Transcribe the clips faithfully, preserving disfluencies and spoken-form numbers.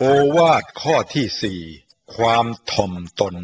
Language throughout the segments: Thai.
โอวาทข้อที่สี่ความถ่อมตน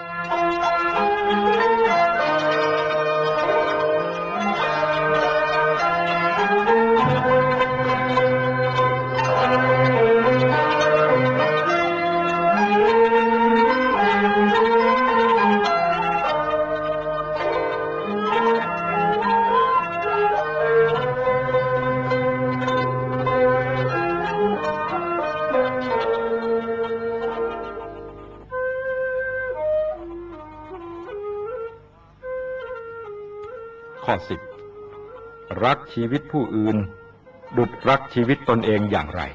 ข้อสิบรักชีวิตผู้อื่นดุจรักชีวิตตนเองอย่างไร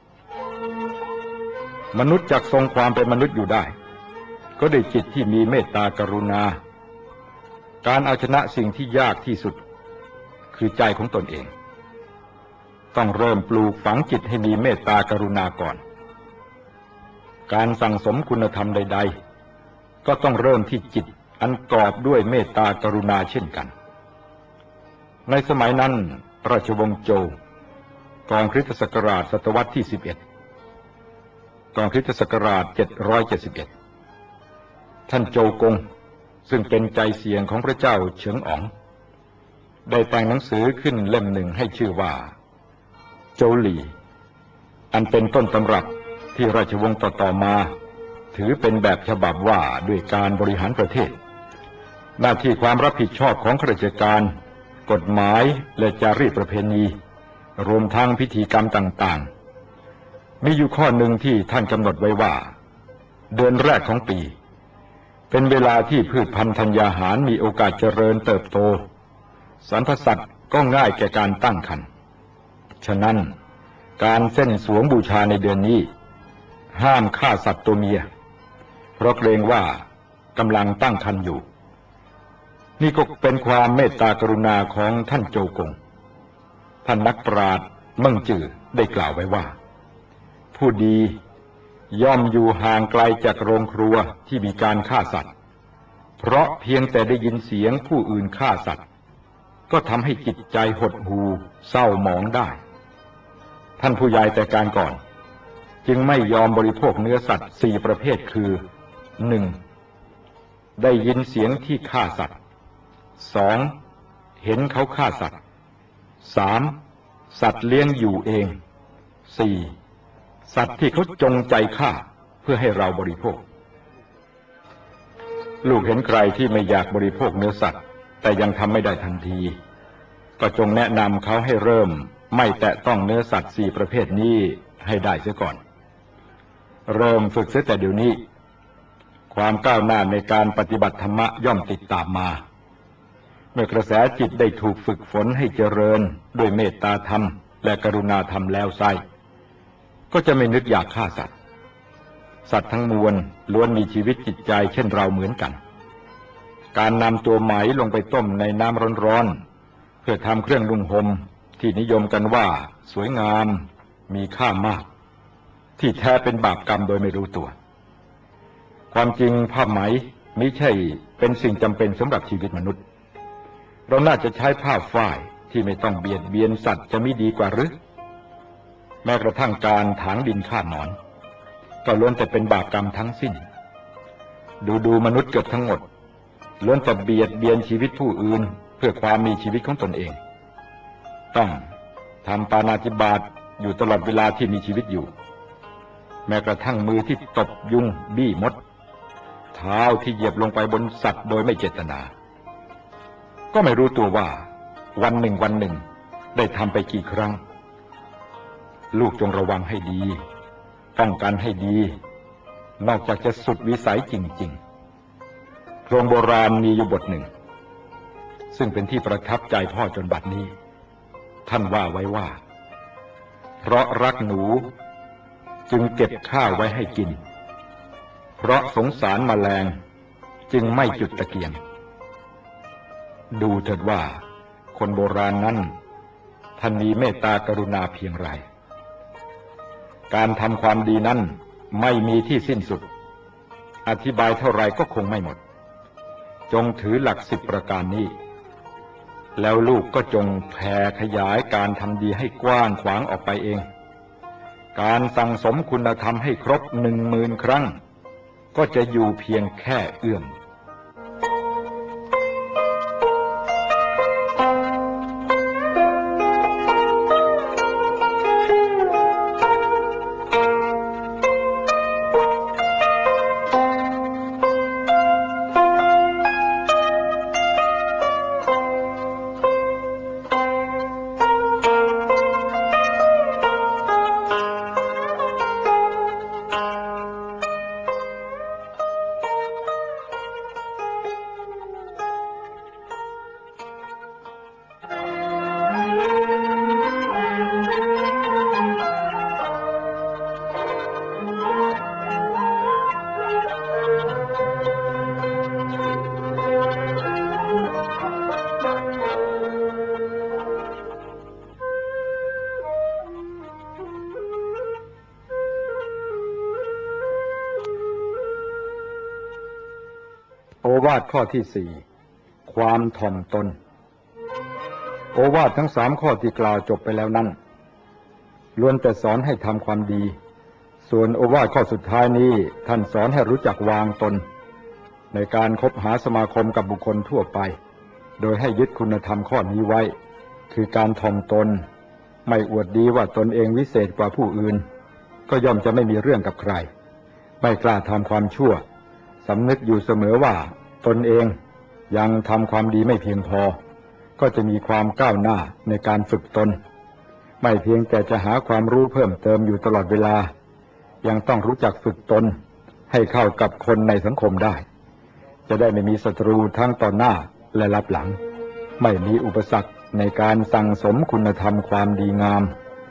มนุษย์จักทรงความเป็นมนุษย์อยู่ได้ก็ด้วยจิตที่มีเมตตากรุณาการเอาชนะสิ่งที่ยากที่สุดคือใจของตนเองต้องเริ่มปลูกฝังจิตให้มีเมตตากรุณาก่อนการสั่งสมคุณธรรมใดๆก็ต้องเริ่มที่จิตอันกอบด้วยเมตตากรุณาเช่นกันในสมัยนั้นราชวงศ์โจวก่อนคริสตศักราชศตวรรษที่สิบเอ็ดก่อนคริสตศักราชเจ็ดร้อยเจ็ดสิบเอ็ดท่านโจวกงซึ่งเป็นใจเสียงของพระเจ้าเฉิงอ๋องได้แต่งหนังสือขึ้นเล่มหนึ่งให้ชื่อว่าโจวหลี่อันเป็นต้นตำรับที่ราชวงศ์ต่อๆมาถือเป็นแบบฉบับว่าด้วยการบริหารประเทศหน้าที่ความรับผิดชอบของข้าราชการกฎหมายและจารีตประเพณีรวมทั้งพิธีกรรมต่างๆมีอยู่ข้อหนึ่งที่ท่านกำหนดไว้ว่าเดือนแรกของปีเป็นเวลาที่พืชพันธุ์ธัญญาหารมีโอกาสเจริญเติบโตสรรพสัตว์ก็ง่ายแก่การตั้งครรภ์ฉะนั้นการเส้นสวงบูชาในเดือนนี้ห้ามฆ่าสัตว์ตัวเมียเพราะเกรงว่ากำลังตั้งครรภ์อยู่นี่ก็เป็นความเมตตากรุณาของท่านโจวกงท่านนักปราชญ์เมิ่งจือได้กล่าวไว้ว่าผู้ดีย่อมอยู่ห่างไกลจากโรงครัวที่มีการฆ่าสัตว์เพราะเพียงแต่ได้ยินเสียงผู้อื่นฆ่าสัตว์ก็ทำให้จิตใจหดหู่เศร้าหมองได้ท่านผู้ใหญ่แต่การก่อนจึงไม่ยอมบริโภคเนื้อสัตว์สี่ประเภทคือหนึ่งได้ยินเสียงที่ฆ่าสัตว์สองเห็นเขาฆ่าสัตว์สามสัตว์เลี้ยงอยู่เองสี่สัตว์ที่เขาจงใจฆ่าเพื่อให้เราบริโภคลูกเห็นใครที่ไม่อยากบริโภคเนื้อสัตว์แต่ยังทำไม่ได้ทันทีก็จงแนะนำเขาให้เริ่มไม่แตะต้องเนื้อสัตว์สี่ประเภทนี้ให้ได้เสียก่อนเริ่มฝึกเสียแต่เดี๋ยวนี้ความก้าวหน้าในการปฏิบัติธรรมะย่อมติดตามมาเมื่อกระแสจิตได้ถูกฝึกฝนให้เจริญด้วยเมตตาธรรมและกรุณาธรรมแล้วไซก็จะไม่นึกอยากฆ่าสัตว์สัตว์ทั้งมวลล้วนมีชีวิตจิตใจเช่นเราเหมือนกันการนำตัวไหมลงไปต้มในน้ำร้อนๆเพื่อทำเครื่องนุ่งห่มที่นิยมกันว่าสวยงามมีค่ามากที่แท้เป็นบาปกรรมโดยไม่รู้ตัวความจริงผ้าไหมมิใช่เป็นสิ่งจำเป็นสำหรับชีวิตมนุษย์เราน่าจะใช้ผ้าฝ้ายที่ไม่ต้องเบียดเบียนสัตว์จะไม่ดีกว่าหรือแม้กระทั่งการถางดินฆ่าหนอนก็ล้วนแต่เป็นบาปกรรมทั้งสิ้นดูดูมนุษย์เกือบทั้งหมดล้วนแต่เบียดเบียนชีวิตผู้อื่นเพื่อความมีชีวิตของตนเองต้องทำปาณาติบาตอยู่ตลอดเวลาที่มีชีวิตอยู่แม้กระทั่งมือที่ตบยุงบี้มดเท้าที่เหยียบลงไปบนสัตว์โดยไม่เจตนาก็ไม่รู้ตัวว่าวันหนึ่งวันหนึ่งได้ทำไปกี่ครั้งลูกจงระวังให้ดีป้องกันให้ดีนอกจากจะสุดวิสัยจริงๆโครงโบราณมีอยู่บทหนึ่งซึ่งเป็นที่ประทับใจพ่อจนบัดนี้ท่านว่าไว้ว่าเพราะรักหนูจึงเก็บข้าวไว้ให้กินเพราะสงสารแมลงจึงไม่จุดตะเกียงดูเถิดว่าคนโบราณนั้นท่านมีเมตตากรุณาเพียงไรการทำความดีนั้นไม่มีที่สิ้นสุดอธิบายเท่าไรก็คงไม่หมดจงถือหลักสิบประการนี้แล้วลูกก็จงแผ่ขยายการทำดีให้กว้างขวางออกไปเองการสั่งสมคุณธรรมให้ครบหนึ่งหมื่นครั้งก็จะอยู่เพียงแค่เอื้อมโอวาทข้อที่สี่ความถ่อมตนโอวาททั้งสามข้อที่กล่าวจบไปแล้วนั้นล้วนแต่สอนให้ทำความดีส่วนโอวาทข้อสุดท้ายนี้ท่านสอนให้รู้จักวางตนในการคบหาสมาคมกับบุคคลทั่วไปโดยให้ยึดคุณธรรมข้อนี้ไว้คือการถ่อมตนไม่อวดดีว่าตนเองวิเศษกว่าผู้อื่นก็ย่อมจะไม่มีเรื่องกับใครไม่กล้าทำความชั่วสำนึกอยู่เสมอว่าตนเองยังทำความดีไม่เพียงพอก็จะมีความก้าวหน้าในการฝึกตนไม่เพียงแต่จะหาความรู้เพิ่มเติมอยู่ตลอดเวลายังต้องรู้จักฝึกตนให้เข้ากับคนในสังคมได้จะได้ไม่มีศัตรูทั้งต่อหน้าและลับหลังไม่มีอุปสรรคในการสั่งสมคุณธรรมความดีงาม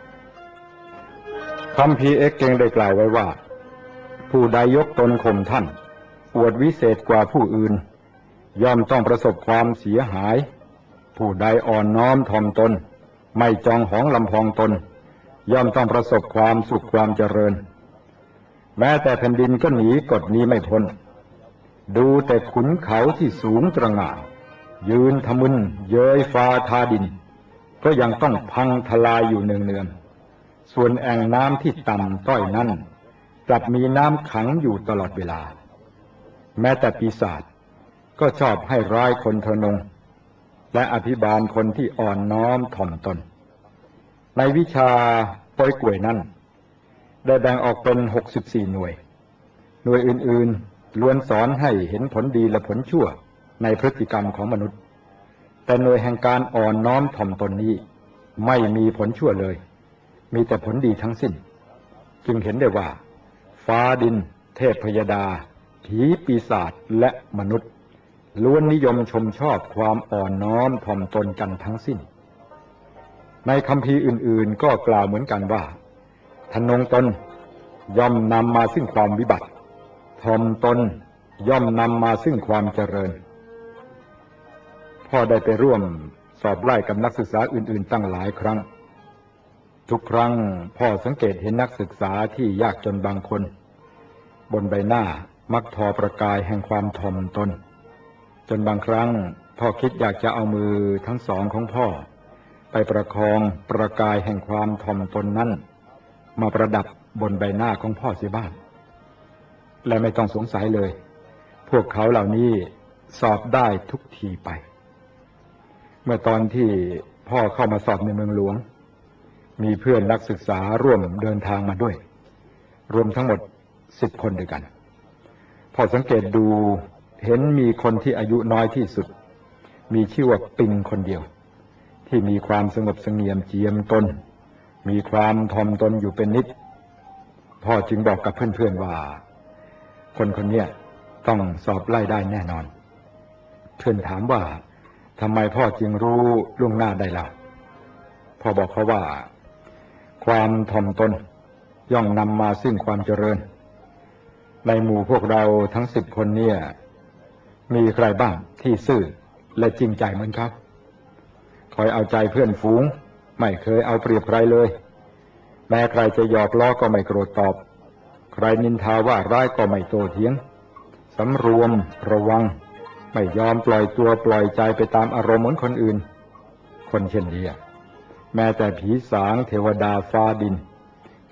คัมภีร์เอกเกงได้กล่าวไว้ว่าผู้ใดยกตนข่มท่านอวดวิเศษกว่าผู้อื่นย่อมต้องประสบความเสียหายผู้ใดอ่อนน้อมถ่อมตนไม่จองหองลำพองตนย่อมต้องประสบความสุขความเจริญแม้แต่แผ่นดินก็หนีกฎนี้ไม่พ้นดูแต่ขุนเขาที่สูงตระหง่านยืนทะมึนเย้ยฟ้าทาดินก็ยังต้องพังทลายอยู่เนืองๆส่วนแอ่งน้ำที่ต่ำต้อยนั้นกลับมีน้ำขังอยู่ตลอดเวลาแม้แต่ปีศาจก็ชอบให้ร้ายคนทะนงและอภิบาลคนที่อ่อนน้อมถ่อมตนในวิชาปอยกล้วยนั้นได้แบ่งออกเป็นหกสิบสี่หน่วยหน่วยอื่นๆล้วนสอนให้เห็นผลดีและผลชั่วในพฤติกรรมของมนุษย์แต่หน่วยแห่งการอ่อนน้อมถ่อมตนนี้ไม่มีผลชั่วเลยมีแต่ผลดีทั้งสิ้นจึงเห็นได้ว่าฟ้าดินเทพพยดาผีปีศาจและมนุษย์ล้วนนิยมชมชอบความอ่อนน้อมถ่อมตนกันทั้งสิ้นในคัมภีร์อื่นๆก็กล่าวเหมือนกันว่าทะนงตนย่อมนำมาซึ่งความวิบัติถ่อมตนย่อมนำมาซึ่งความเจริญพ่อได้ไปร่วมสอบไล่กับนักศึกษาอื่นๆตั้งหลายครั้งทุกครั้งพ่อสังเกตเห็นนักศึกษาที่ยากจนบางคนบนใบหน้ามักทอประกายแห่งความถ่อมตนจนบางครั้งพ่อคิดอยากจะเอามือทั้งสองของพ่อไปประคองประกายแห่งความถ่อมตนนั้นมาประดับบนใบหน้าของพ่อเสียบ้างและไม่ต้องสงสัยเลยพวกเขาเหล่านี้สอบได้ทุกทีไปเมื่อตอนที่พ่อเข้ามาสอบในเมืองหลวงมีเพื่อนนักศึกษาร่วมเดินทางมาด้วยรวมทั้งหมดสิบคนด้วยกันพอสังเกตดูเห็นมีคนที่อายุน้อยที่สุดมีชื่อว่าปิงคนเดียวที่มีความสงบเสงี่ยมเจียมตนมีความถ่อมตนอยู่เป็นนิดพ่อจึงบอกกับเพื่อนๆว่าคนคนนี้ต้องสอบไล่ได้แน่นอนเพื่อนถามว่าทำไมพ่อจึงรู้ล่วงหน้าได้ล่ะพ่อบอกเขาว่าความถ่อมตนย่อมนำมาซึ่งความเจริญในหมู่พวกเราทั้งสิบคนเนี่ยมีใครบ้างที่ซื่อและจริงใจเหมือนเขาคอยเอาใจเพื่อนฝูงไม่เคยเอาเปรียบใครเลยแม้ใครจะหยอกล้อก็ไม่โกรธตอบใครนินทาว่าร้ายก็ไม่โต้เถียงสำรวมระวังไม่ยอมปล่อยตัวปล่อยใจไปตามอารมณ์เหมือนคนอื่นคนเช่นนี้แม้แต่ผีสางเทวดาฟ้าดิน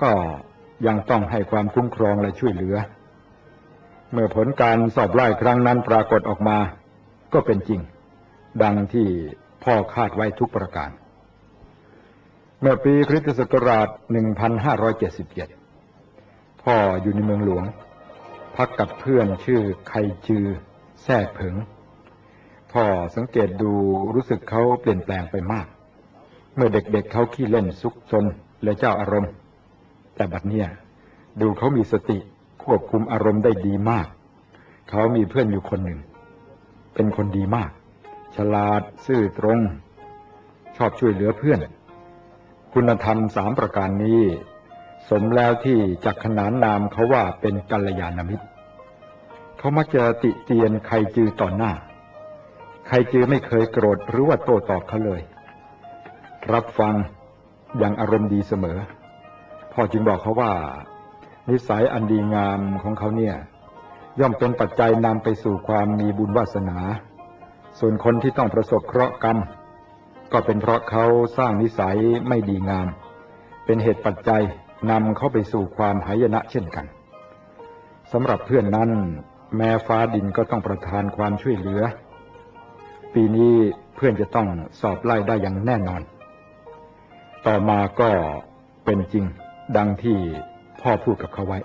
ก็ยังต้องให้ความคุ้มครองและช่วยเหลือเมื่อผลการสอบไล่ครั้งนั้นปรากฏออกมาก็เป็นจริงดังที่พ่อคาดไว้ทุกประการเมื่อปีคริสตศักราชหนึ่งพันห้าร้อยเจ็ดสิบเจ็ดพ่ออยู่ในเมืองหลวงพักกับเพื่อนชื่อไคจือแซ่เผิงพ่อสังเกตดูรู้สึกเขาเปลี่ยนแปลงไปมากเมื่อเด็กๆ เ, เขาขี้เล่นซุกซนและเจ้าอารมณ์แต่บัดเนี้ยดูเขามีสติควบคุมอารมณ์ได้ดีมากเขามีเพื่อนอยู่คนหนึ่งเป็นคนดีมากฉลาดซื่อตรงชอบช่วยเหลือเพื่อนคุณธรรมสามประการนี้สมแล้วที่จักขนานนามเขาว่าเป็นกัลยาณมิตรเขามักจะติเตียนไคจือต่อหน้าไคจือไม่เคยโกรธหรือว่าโต้ตอบเขาเลยรับฟังอย่างอารมณ์ดีเสมอพ่อจึงบอกเขาว่านิสัยอันดีงามของเขาเนี่ยย่อมเป็นปัจจัยนำไปสู่ความมีบุญวาสนาส่วนคนที่ต้องประสบเคราะห์กรรมก็เป็นเพราะเขาสร้างนิสัยไม่ดีงามเป็นเหตุปัจจัยนำเขาไปสู่ความหายนะเช่นกันสำหรับเพื่อนนั้นแม้ฟ้าดินก็ต้องประทานความช่วยเหลือปีนี้เพื่อนจะต้องสอบไล่ได้อย่างแน่นอนต่อมาก็เป็นจริงดังที่พ่อพูดกับเขาไว้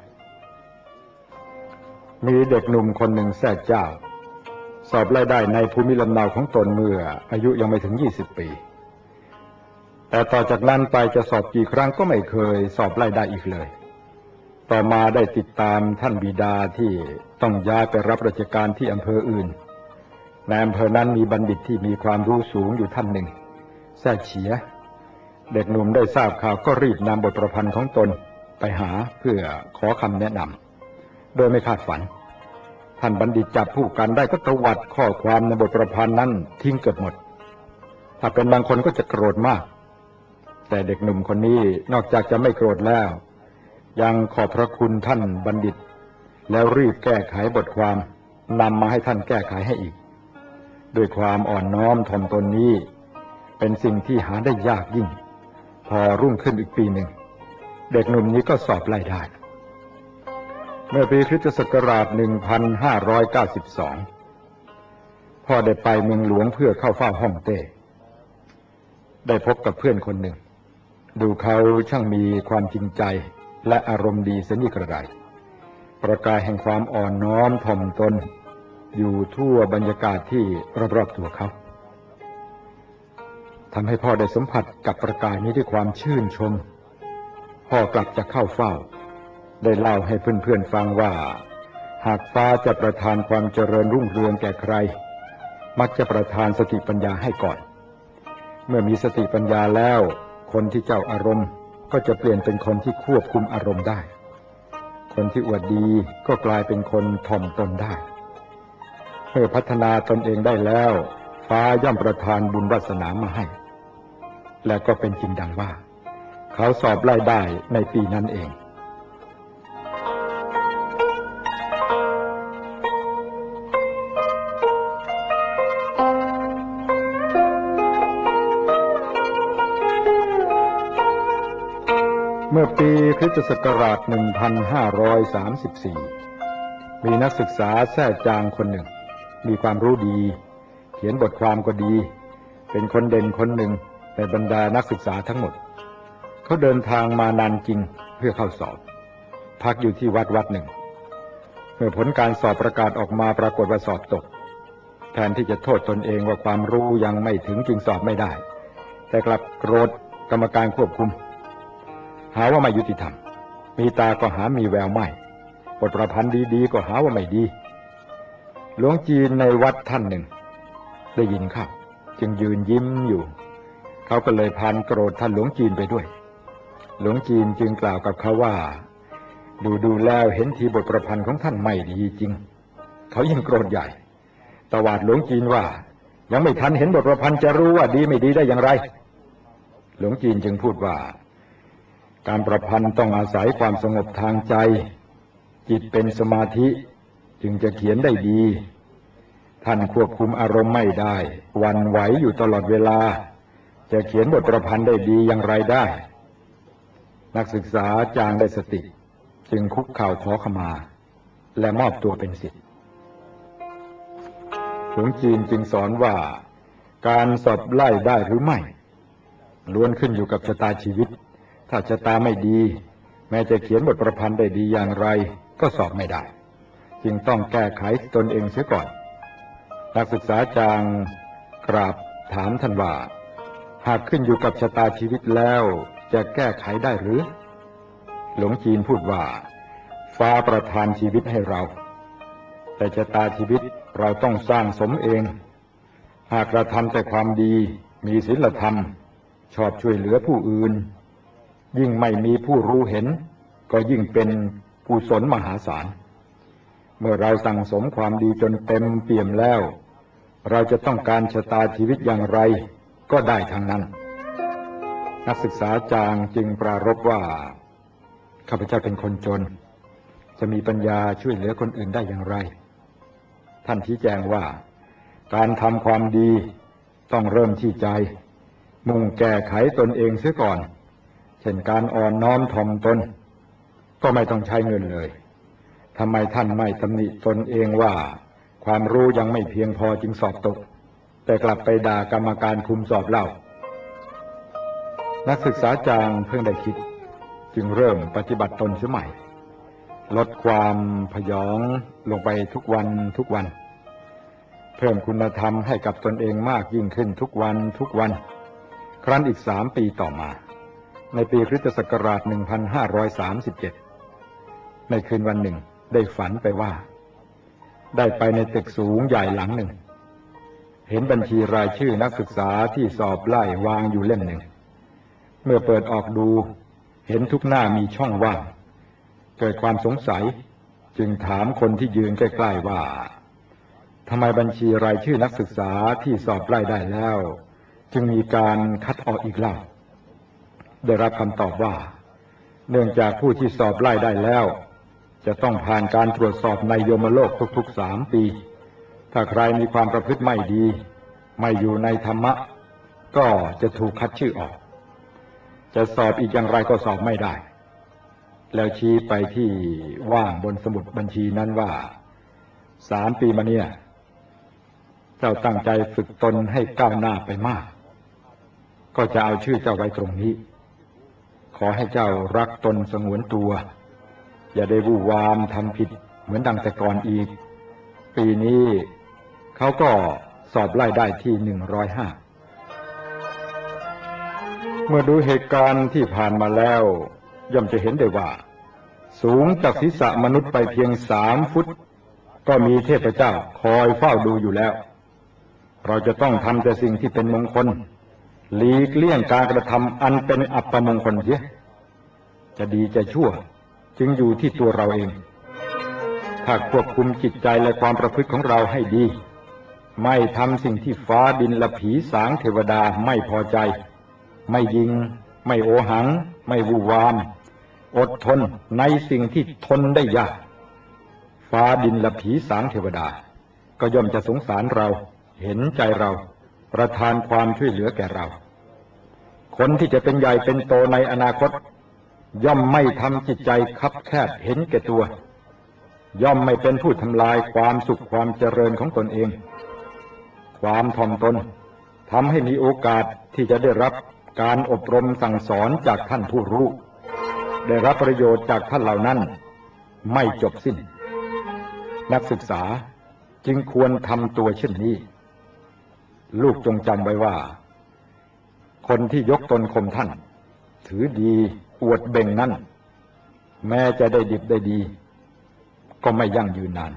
มีเด็กหนุ่มคนหนึ่งแท้เจ้าสอบไล่ได้ในภูมิลำเนาของตนเมื่ออายุยังไม่ถึงยี่สิบปีแต่ต่อจากนั้นไปจะสอบกี่ครั้งก็ไม่เคยสอบไล่ได้อีกเลยต่อมาได้ติดตามท่านบิดาที่ต้องย้ายไปรับราชการที่อำเภออื่นในอำเภอนั้นมีบัณฑิตที่มีความรู้สูงอยู่ท่านหนึ่งแท้เฉียเด็กหนุ่มได้ทราบข่าวก็รีบนำบทประพันธ์ของตนไปหาเพื่อขอคำแนะนำโดยไม่คาดฝันท่านบัณฑิตจับผู้กันได้ก็ตวัดข้อความในบทประพันธ์นั้นทิ้งเกือบหมดถ้าเป็นบางคนก็จะโกรธมากแต่เด็กหนุ่มคนนี้นอกจากจะไม่โกรธแล้วยังขอบพระคุณท่านบัณฑิตแล้วรีบแก้ไขบทความนำมาให้ท่านแก้ไขให้อีกด้วยความอ่อนน้อมถ่อมตนนี้เป็นสิ่งที่หาได้ยากยิ่งพอรุ่งขึ้นอีกปีหนึ่งเด็กหนุ่มนี้ก็สอบไล่ได้เมื่อปีคริสตศักราชหนึ่งพันห้าร้อยเก้าสิบสองพ่อได้ไปเมืองหลวงเพื่อเข้าเฝ้าฮ่องเต้ได้พบกับเพื่อนคนหนึ่งดูเขาช่างมีความจริงใจและอารมณ์ดีเสียนี่กระไรประกายแห่งความอ่อนน้อมถ่อมตนอยู่ทั่วบรรยากาศที่รอบๆตัวเขาทำให้พ่อได้สัมผัสกับประกายนี้ด้วยความชื่นชมพ่อกลับจะเข้าเฝ้าได้เล่าให้เพื่อนๆฟังว่าหากฟ้าจะประทานความเจริญรุ่งเรืองแก่ใครมักจะประทานสติปัญญาให้ก่อนเมื่อมีสติปัญญาแล้วคนที่เจ้าอารมณ์ก็จะเปลี่ยนเป็นคนที่ควบคุมอารมณ์ได้คนที่อวดดีก็กลายเป็นคนถ่อมตนได้เมื่อพัฒนาตนเองได้แล้วฟ้าย่อมประทานบุญวาสนามาให้และก็เป็นจริงดังว่าเขาสอบไล่ได้ในปีนั้นเองเมื่อปีคริสตศักราชหนึ่งพันห้าร้อยสามสิบสี่มีนักศึกษาแท้จางคนหนึ่งมีความรู้ดีเขียนบทความก็ดีเป็นคนเด่นคนหนึ่งในบรรดานักศึกษาทั้งหมดเขาเดินทางมานานจริงเพื่อเข้าสอบพักอยู่ที่วัดวัดหนึ่งเมื่อผลการสอบประกาศออกมาปรากฏว่าสอบตกแทนที่จะโทษตนเองว่าความรู้ยังไม่ถึงจึงสอบไม่ได้แต่กลับโกรธกรรมการควบคุมหาว่าไม่ยุติธรรมมีตาก็หามีแววไม่บทประพันธ์ดีๆก็หาว่าไม่ดีหลวงจีนในวัดท่านหนึ่งได้ยินเข้าจึงยืนยิ้มอยู่เขาก็เลยพานโกรธท่านหลวงจีนไปด้วยหลวงจีนจึงกล่าวกับเขาว่าดูดูแล้วเห็นทีบทประพันธ์ของท่านไม่ดีจริงเขายิ่งโกรธใหญ่ตวาดหลวงจีนว่ายังไม่ทันเห็นบทประพันธ์จะรู้ว่าดีไม่ดีได้อย่างไรหลวงจีนจึงพูดว่าการประพันธ์ต้องอาศัยความสงบทางใจจิตเป็นสมาธิจึงจะเขียนได้ดีท่านควบคุมอารมณ์ไม่ได้หวั่นไหวอยู่ตลอดเวลาจะเขียนบทประพันธ์ได้ดีอย่างไรได้นักศึกษาจางได้สติจึงคุกเข่าขอขมาและมอบตัวเป็นศิษย์หลวงจีนจึงสอนว่าการสอบไล่ได้หรือไม่ล้วนขึ้นอยู่กับชะตาชีวิตถ้าชะตาไม่ดีแม้จะเขียนบทประพันธ์ได้ดีอย่างไรก็สอบไม่ได้จึงต้องแก้ไขตนเองเสียก่อนนักศึกษาจางกราบถามท่านว่าหากขึ้นอยู่กับชะตาชีวิตแล้วจะแก้ไขได้หรือหลวงจีนพูดว่าฟ้าประทานชีวิตให้เราแต่ชะตาชีวิตเราต้องสร้างสมเองหากเราทำแต่ความดีมีศีลธรรมชอบช่วยเหลือผู้อื่นยิ่งไม่มีผู้รู้เห็นก็ยิ่งเป็นกุศลมหาศาลเมื่อเราสั่งสมความดีจนเต็มเปี่ยมแล้วเราจะต้องการชะตาชีวิตอย่างไรก็ได้ทั้งนั้นนักศึกษาจางจึงปรารภว่าข้าพเจ้าเป็นคนจนจะมีปัญญาช่วยเหลือคนอื่นได้อย่างไรท่านชี้แจงว่าการทำความดีต้องเริ่มที่ใจมุ่งแก้ไขตนเองเสียก่อนเช่นการอ่อนน้อมถ่อมตนก็ไม่ต้องใช้เงินเลยทำไมท่านไม่ตำหนิตนเองว่าความรู้ยังไม่เพียงพอจึงสอบตกแต่กลับไปด่ากรรมการคุมสอบเล่านักศึกษาจางเพิ่งได้คิดจึงเริ่มปฏิบัติตนเสียใหม่ลดความพยองลงไปทุกวันทุกวันเพิ่มคุณธรรมให้กับตนเองมากยิ่งขึ้นทุกวันทุกวันครั้นอีกสามปีต่อมาในปีคริสตศักราชหนึ่งพันห้าร้อยสามสิบเจ็ดในคืนวันหนึ่งได้ฝันไปว่าได้ไปในตึกสูงใหญ่หลังหนึ่งเห็นบัญชีรายชื่อนักศึกษาที่สอบไล่วางอยู่เล่มหนึ่งเมื่อเปิดออกดูเห็นทุกหน้ามีช่องว่างเกิดความสงสัยจึงถามคนที่ยืนใกล้ๆว่าทำไมบัญชีรายชื่อนักศึกษาที่สอบไล่ได้แล้วจึงมีการคัดออกอีกเล่าได้รับคำตอบว่าเนื่องจากผู้ที่สอบไล่ได้แล้วจะต้องผ่านการตรวจสอบในยมโลกทุกๆสามปีถ้าใครมีความประพฤติไม่ดีไม่อยู่ในธรรมะก็จะถูกคัดชื่อออกจะสอบอีกอย่างไรก็สอบไม่ได้แล้วชี้ไปที่ว่างบนสมุดบัญชีนั้นว่าสามปีมาเนี่ยเจ้าตั้งใจฝึกตนให้ก้าวหน้าไปมากก็จะเอาชื่อเจ้าไว้ตรงนี้ขอให้เจ้ารักตนสงวนตัวอย่าได้วู่วามทำผิดเหมือนดังแต่ก่อนอีกปีนี้เขาก็สอบไล่ได้ที่หนึ่งร้อยห้าเมื่อดูเหตุการณ์ที่ผ่านมาแล้วย่อมจะเห็นได้ว่าสูงจากศีรษะมนุษย์ไปเพียงสามฟุตก็มีเทพเจ้าคอยเฝ้าดูอยู่แล้วเราจะต้องทำแต่สิ่งที่เป็นมงคลหลีกเลี่ยงการกระทำอันเป็นอัปมงคลเสียจะดีจะชั่วจึงอยู่ที่ตัวเราเองถ้าควบคุมจิตใจและความประพฤติของเราให้ดีไม่ทำสิ่งที่ฟ้าดินและผีสางเทวดาไม่พอใจไม่ยิงไม่โอหังไม่วู่วามอดทนในสิ่งที่ทนได้ยากฟ้าดินและผีสางเทวดาก็ย่อมจะสงสารเราเห็นใจเราประทานความช่วยเหลือแก่เราคนที่จะเป็นใหญ่เป็นโตในอนาคตย่อมไม่ทำจิตใจคับแคบเห็นแก่ตัวย่อมไม่เป็นผู้ทำลายความสุขความเจริญของตนเองความถ่อมตนทำให้มีโอกาสที่จะได้รับการอบรมสั่งสอนจากท่านผู้รู้ได้รับประโยชน์จากท่านเหล่านั้นไม่จบสิ้นนักศึกษาจึงควรทำตัวเช่นนี้ลูกจงจำไว้ว่าคนที่ยกตนข่มท่านถือดีอวดเบ่งนั้นแม้จะได้ดิบได้ดีก็ไม่ยั่งยืนนาน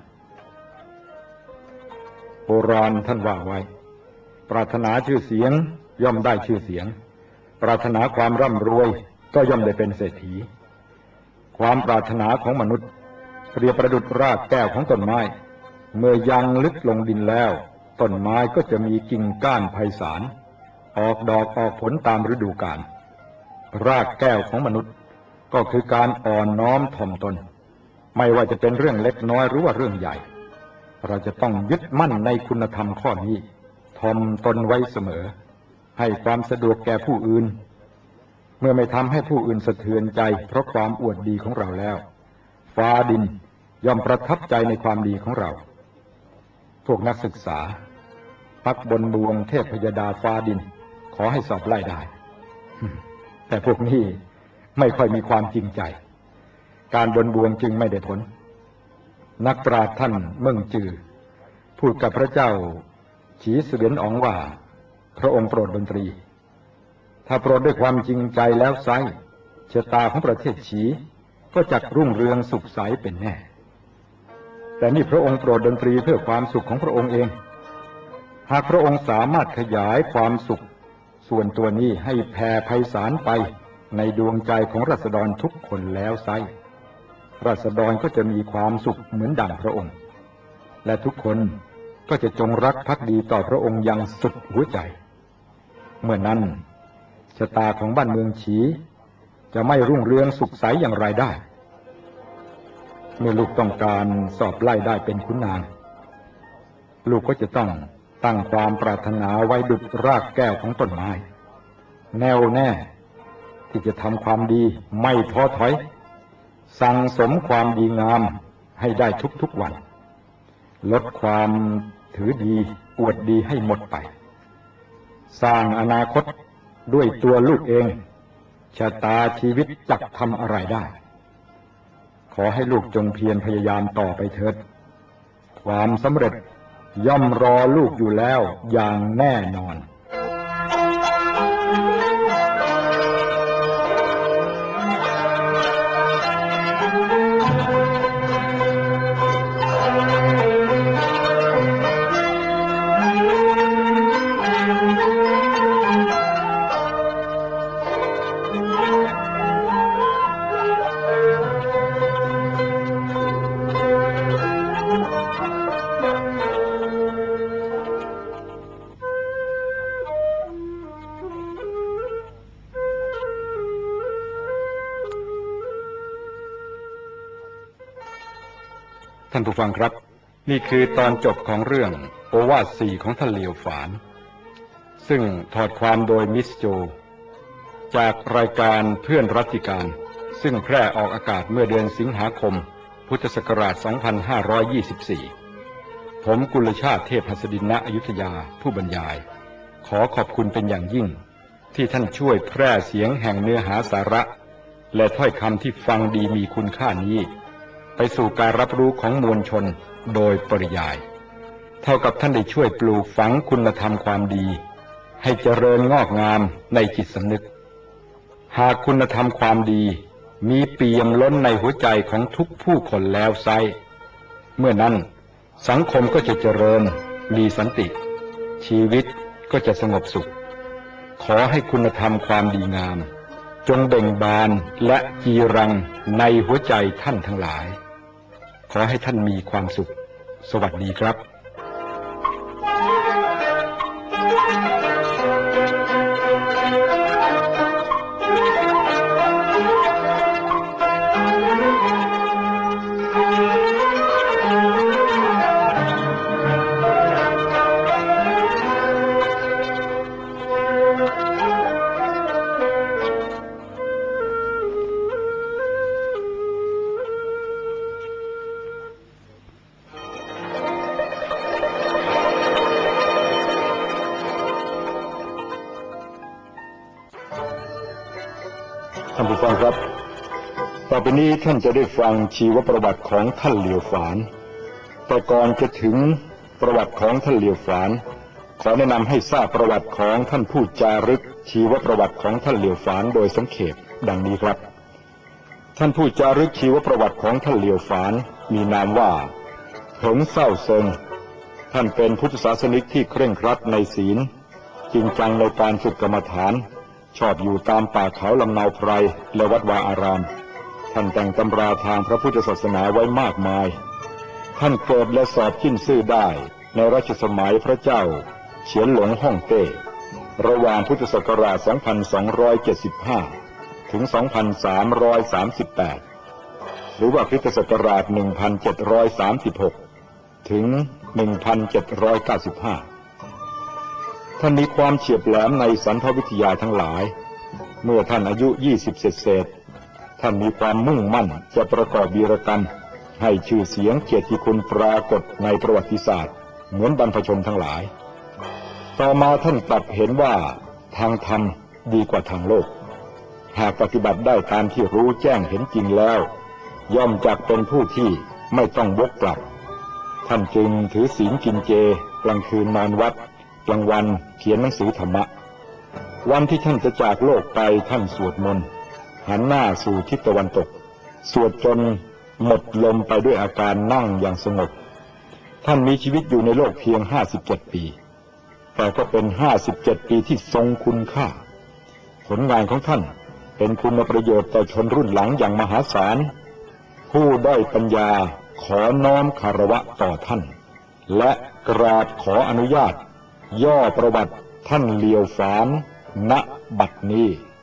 โบราณท่านว่าไว้ปรารถนาชื่อเสียงย่อมได้ชื่อเสียงปรารถนาความร่ำรวยก็ย่อมได้เป็นเศรษฐีความปรารถนาของมนุษย์เปรียบประดุจรากแก้วของต้นไม้เมื่อยังลึกลงดินแล้วต้นไม้ก็จะมีกิ่งก้านไพศาลออกดอกออกผลตามฤดูกาลรากแก้วของมนุษย์ก็คือการอ่อนน้อมถ่อมตนไม่ว่าจะเป็นเรื่องเล็กน้อยหรือว่าเรื่องใหญ่เราจะต้องยึดมั่นในคุณธรรมข้อนี้ถ่อมตนไว้เสมอให้ความสะดวกแก่ผู้อื่นเมื่อไม่ทำให้ผู้อื่นสะเทือนใจเพราะความอวดดีของเราแล้วฟ้าดินย่อมประทับใจในความดีของเราพวกนักศึกษาปักบนบวงเทพพยดาฟ้าดินขอให้สอบไล่ได้แต่พวกนี้ไม่ค่อยมีความจริงใจการบนบวงจึงไม่ได้ผลนักปราชญ์ท่านเมิ่งจือพูดกับพระเจ้าฉีเสวียนอ๋องว่าพระองค์โปรดดนตรีถ้าโปรดด้วยความจริงใจแล้วไซร้ชะตาของประเทศฉีก็จักรุ่งเรืองสุขใสเป็นแน่แต่นี่พระองค์โปรดดนตรีเพื่อความสุขของพระองค์เองหากพระองค์สามารถขยายความสุขส่วนตัวนี้ให้แผ่ไพศาลไปในดวงใจของราษฎรทุกคนแล้วไซร้ราษฎรก็จะมีความสุขเหมือนดั่งพระองค์และทุกคนก็จะจงรักภักดีต่อพระองค์อย่างสุดหัวใจเมื่อนั้นชะตาของบ้านเมืองฉีจะไม่รุ่งเรืองสุขใสอย่างไรได้เมื่อลูกต้องการสอบไล่ได้เป็นขุนนางลูกก็จะต้องตั้งความปรารถนาไว้ดุจรากแก้วของต้นไม้แน่วแน่ที่จะทำความดีไม่ท้อถอยสั่งสมความดีงามให้ได้ทุกๆวันลดความถือดีอวดดีให้หมดไปสร้างอนาคตด้วยตัวลูกเองชะตาชีวิตจักทำอะไรได้ขอให้ลูกจงเพียรพยายามต่อไปเถิดความสำเร็จย่อมรอลูกอยู่แล้วอย่างแน่นอนท่านผู้ฟังครับนี่คือตอนจบของเรื่องโอวาทสี่ของท่านเหลียวฝานซึ่งถอดความโดยมิสโจจากรายการเพื่อนรัติการซึ่งแพร่ออกอากาศเมื่อเดือนสิงหาคมพุทธศักราชสองพันห้าร้อยยี่สิบสี่ผมกุลชาติเทพหัสดินณอยุธยาผู้บรรยายขอขอบคุณเป็นอย่างยิ่งที่ท่านช่วยแพร่เสียงแห่งเนื้อหาสาระและถ้อยคำที่ฟังดีมีคุณค่านี้ไปสู่การรับรู้ของมวลชนโดยปริยายเท่ากับท่านได้ช่วยปลูกฝังคุณธรรมความดีให้เจริญงอกงามในจิตสำนึกหากคุณธรรมความดีมีเปี่ยมล้นในหัวใจของทุกผู้คนแล้วไซร้เมื่อนั้นสังคมก็จะเจริญมีสันติชีวิตก็จะสงบสุขขอให้คุณธรรมความดีงามจงเบ่งบานและจีรังในหัวใจท่านทั้งหลายขอให้ท่านมีความสุขสวัสดีครับท่านผู้ฟังครับต่อไปนี้ท่านจะได้ฟังชีวประวัติของท่านเหลียวฝานแต่ก่อนจะถึงประวัติของท่านเหลียวฝานขอแนะนำให้ทราบประวัติของท่านผู้จารึกชีวประวัติของท่านเหลียวฝานโดยสังเขปดังนี้ครับท่านผู้จารึกชีวประวัติของท่านเหลียวฝานมีนามว่าเหิงเศร้าเซิงท่านเป็นพุทธศาสนิกที่เคร่งครัดในศีลจริงจังในการฝึกกรรมฐานชอบอยู่ตามป่าเขาลำเนาไพรและวัดวาอารามท่านแต่งตำราทางพระพุทธศาสนาไว้มากมายท่านเกิดและสอบจิ้นซื่อได้ในรัชสมัยพระเจ้าเฉียนหลงฮ่องเต้ระหว่างพุทธศักราช สองพันสองร้อยเจ็ดสิบห้า ถึง สองพันสามร้อยสามสิบแปด หรือว่าคริสตศักราช หนึ่งพันเจ็ดร้อยสามสิบหก ถึง หนึ่งพันเจ็ดร้อยเก้าสิบห้าท่านมีความเฉียบแหลมในสันทวิทยาทั้งหลายเมื่อท่านอายุยี่สิบเศษท่านมีความมุ่งมั่นจะประกอบวีรกรรมให้ชื่อเสียงเกียรติคุณปรากฏในประวัติศาสตร์เหมือนบรรพชนทั้งหลายต่อมาท่านกลับเห็นว่าทางธรรมดีกว่าทางโลกหากปฏิบัติได้ตามที่รู้แจ้งเห็นจริงแล้วย่อมจักเป็นผู้ที่ไม่ต้องวกกลับท่านจึงถือศีลกินเจกลางคืนนอนวัดกลางวันเขียนหนังสือธรรมะวันที่ท่านจะจากโลกไปท่านสวดมนต์หันหน้าสู่ทิศตะวันตกสวดจนหมดลมไปด้วยอาการนั่งอย่างสงบท่านมีชีวิตอยู่ในโลกเพียงห้าสิบเจ็ดปีแต่ก็เป็นห้าสิบเจ็ดปีที่ทรงคุณค่าผลงานของท่านเป็นคุณประโยชน์ต่อชนรุ่นหลังอย่างมหาศาลผู้ด้อยปัญญาขอน้อมคารวะต่อท่านและกราบขออนุญาตย่อประวัติท่านเลียวฝานณบัดนี้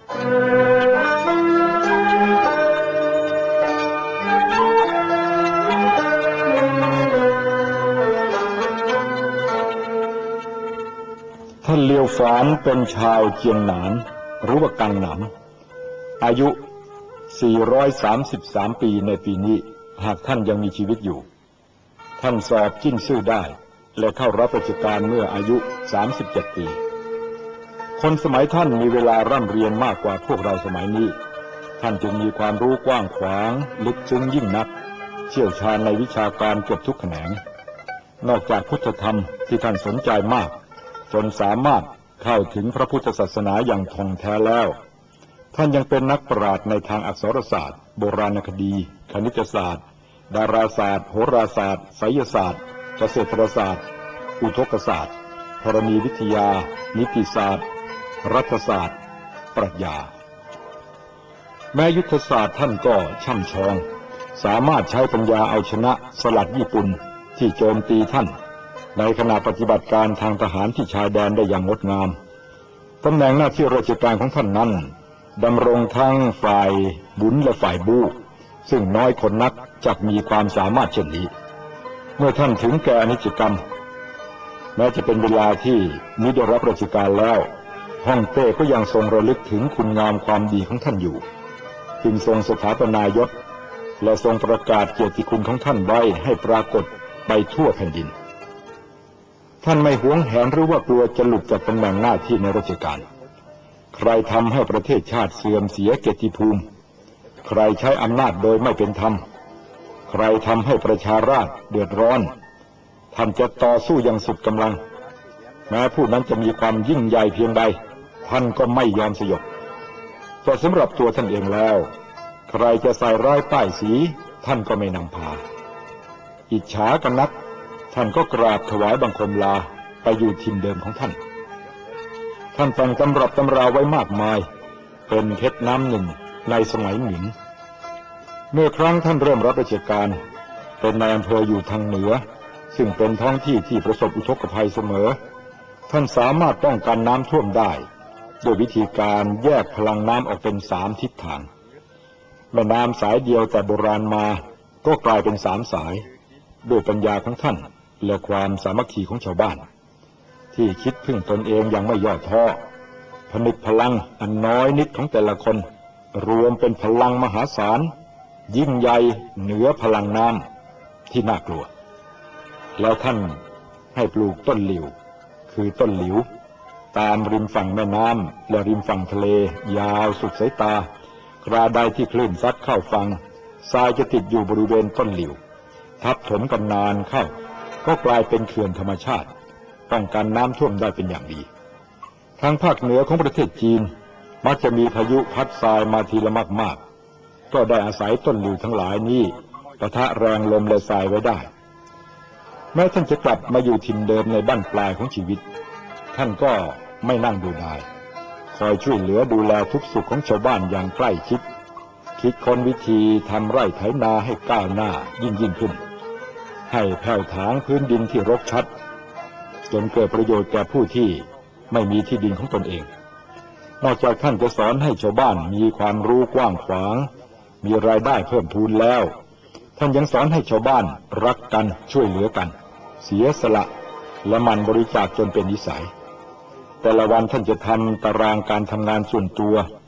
ท่านเลียวฝานเป็นชาวเจียงหนานหรือว่ากังหนำอายุสี่ร้อยสามสิบสามปีในปีนี้หากท่านยังมีชีวิตอยู่ท่านสอบจิ้นซื่อได้และเข้ารับราชการเมื่ออายุสามสิบเจ็ดปีคนสมัยท่านมีเวลาร่ำเรียนมากกว่าพวกเราสมัยนี้ท่านจึงมีความรู้กว้างขวางลึกซึ้งยิ่งนักเชี่ยวชาญในวิชาการเกือบทุกแขนงนอกจากพุทธธรรมที่ท่านสนใจมากจนสามารถเข้าถึงพระพุทธศาสนาอย่างท่องแท้แล้วท่านยังเป็นนักปราชญ์ในทางอักษรศาสตร์โบราณคดีคณิตศาสตร์ดาราศาสตร์โหราศาสตร์ไสยศาสตร์เกษตรศาสตร์อุทกศาสตร์ธรณีวิทยานิติศาสตร์รัฐศาสตร์ปรัชญาแม้ยุทธศาสตร์ท่านก็ช่ำชองสามารถใช้ปัญญาเอาชนะสลัดญี่ปุ่นที่โจมตีท่านในขณะปฏิบัติการทางทหารที่ชายแดนได้อย่างงดงามตำแหน่งหน้าที่ราชการของท่านนั้นดำรงทั้งฝ่ายบุญและฝ่ายบูซึ่งน้อยคนนักจักมีความสามารถเช่นนี้เมื่อท่านถึงแก่อนิจกรรมแม้จะเป็นเวลาที่มิได้รับราชการแล้วฮ่องเต้ก็ยังทรงระลึกถึงคุณงามความดีของท่านอยู่จึงทรงสถาปนายศและทรงประกาศเกียรติคุณของท่านไว้ให้ปรากฏไปทั่วแผ่นดินท่านไม่หวงแหนหรือว่ากลัวจะหลุดจากตำแหน่งหน้าที่ในราชการใครทำให้ประเทศชาติเสื่อมเสียเกียรติภูมิใครใช้อำนาจโดยไม่เป็นธรรมใครทำให้ประชาราษฎร์เดือดร้อนท่านจะต่อสู้อย่างสุดกำลังแม้ผู้นั้นจะมีความยิ่งใหญ่เพียงใดท่านก็ไม่ยอมสยบแต่สำหรับตัวท่านเองแล้วใครจะใส่ร้ายป้ายสีท่านก็ไม่นำพาอิจฉากันนักท่านก็กราบถวายบังคมลาไปอยู่ถิ่นเดิมของท่านท่านแต่งตำรับตำราไว้มากมายเป็นเพชรน้ำหนึ่งในสมัยหมิงเมื่อครั้งท่านเริ่มรับราชการเป็นนายอำเภออยู่ทางเหนือซึ่งเป็นท้องที่ที่ประสบอุทกภัยเสมอท่านสามารถป้องกันน้ำท่วมได้โดยวิธีการแยกพลังน้ำออกเป็นสามทิศทางแม่น้ำสายเดียวแต่โบราณมาก็กลายเป็นสามสายด้วยปัญญาของท่านและความสามัคคีของชาวบ้านที่คิดพึ่งตนเองอย่างไม่ย่อท้อผนึกพลังอันน้อยนิดของแต่ละคนรวมเป็นพลังมหาศาลยิ่งใหญ่เหนือพลังน้ำที่น่ากลัวแล้วท่านให้ปลูกต้นหลิวคือต้นหลิวตามริมฝั่งแม่น้ำและริมฝั่งทะเลยาวสุดสายตาคราใดที่คลื่นซัดเข้าฝั่งทรายจะติดอยู่บริเวณต้นหลิวทับถมกันนานเข้าก็กลายเป็นเขื่อนธรรมชาติป้องกันน้ำท่วมได้เป็นอย่างดีทางภาคเหนือของประเทศจีนมักจะมีพายุพัดทรายมาทีละมากๆก็ได้อาศัยต้นหลิวทั้งหลายนี้ปะทะแรงลมและทรายไว้ได้แม้ท่านจะกลับมาอยู่ถิ่นเดิมในบ้านปลายของชีวิตท่านก็ไม่นั่งดูได้คอยช่วยเหลือดูแลทุกสุขของชาวบ้านอย่างใกล้ชิดคิดค้นวิธีทำไร่ไถนาให้ก้าวหน้ายิ่งยิ่งขึ้นให้แผ่วถางพื้นดินที่รกชัดจนเกิดประโยชน์แก่ผู้ที่ไม่มีที่ดินของตนเองนอกจากท่านจะสอนให้ชาวบ้านมีความรู้กว้างขวางมีรายได้เพิ่มพูนแล้วท่านยังสอนให้ชาวบ้านรักกันช่วยเหลือกันเสียสละและหมั่นบริจาคจนเป็นนิสัยแต่ละวันท่านจะทำตารางการทำงานส่วนตัว